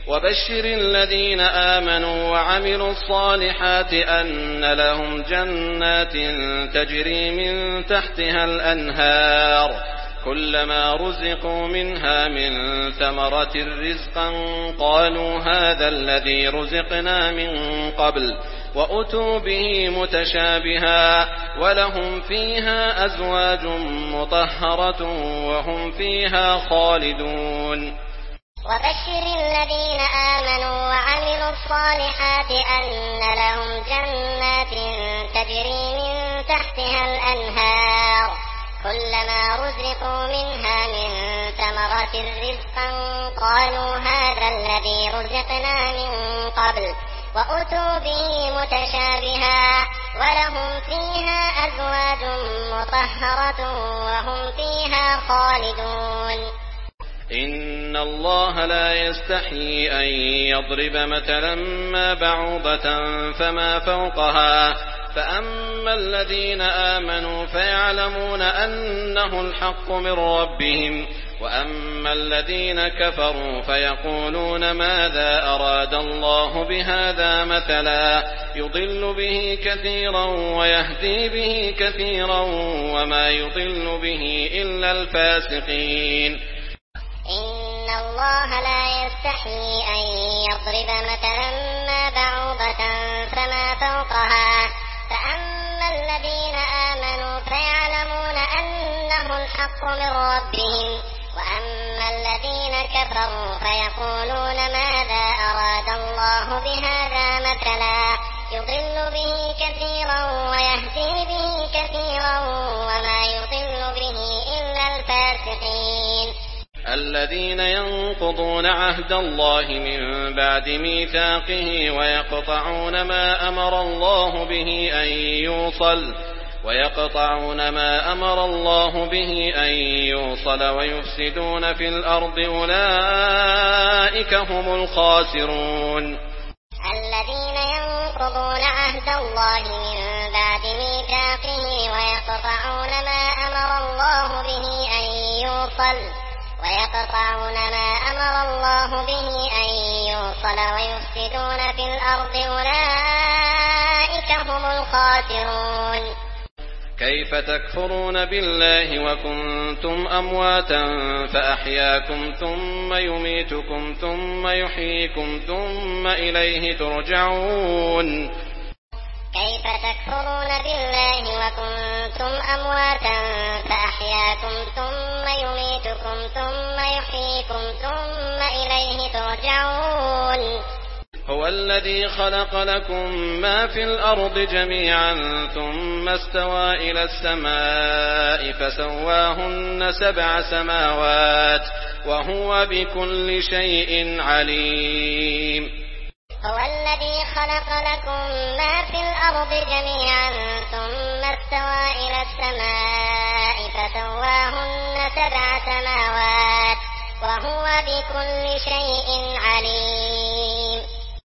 وبشر الذين آمنوا وعملوا الصالحات أن لهم جنات تجري من تحتها الأنهار كلما رزقوا منها من ثمرة رزقا قالوا هذا الذي رزقنا من قبل وأتوا به متشابها ولهم فيها أزواج مطهرة وهم فيها خالدون. وبشر الذين آمنوا وعملوا الصالحات أن لهم جنات تجري من تحتها الأنهار كلما رزقوا منها من ثمرة رزقا قالوا هذا الذي رزقنا من قبل وأتوا به متشابها ولهم فيها أزواج مطهرة وهم فيها خالدون. إن الله لا يستحيي أن يضرب مثلا ما بعوضة فما فوقها فأما الذين آمنوا فيعلمون أنه الحق من ربهم وأما الذين كفروا فيقولون ماذا أراد الله بهذا مثلا يضل به كثيرا ويهدي به كثيرا وما يضل به إلا الفاسقين. إن الله لا يستحيي أن يضرب مثلا ما بعوضة فما فوقها فأما الذين آمنوا فيعلمون أنه الحق من ربهم وأما الذين كفروا فيقولون ماذا أراد الله بهذا مثلا يضل به كثيرا ويهدي به كثيرا وما يضل به إلا الفاسقين. الذين ينقضون عهد الله من بعد ميثاقه ويقطعون ما أمر الله به أن يوصل ويفسدون في الأرض أولئك هم الخاسرون. الذين ينقضون عهد الله من بعد ميثاقه ويقطعون ما أمر الله به أن يوصل ويفسدون في الأرض أولئك هم الخاسرون. كيف تكفرون بالله وكنتم أمواتا فأحياكم ثم يميتكم ثم يحييكم ثم إليه ترجعون. كيف تكفرون بالله وكنتم أمواتا فأحياكم ثم يميتكم ثم يحييكم ثم إليه ترجعون. هو الذي خلق لكم ما في الأرض جميعا ثم استوى إلى السماء فسواهن 7 سماوات وهو بكل شيء عليم. هو الذي خلق لكم ما في الأرض جميعا ثم استوى إلى السماء فسواهن 7 سماوات وهو بكل شيء عليم.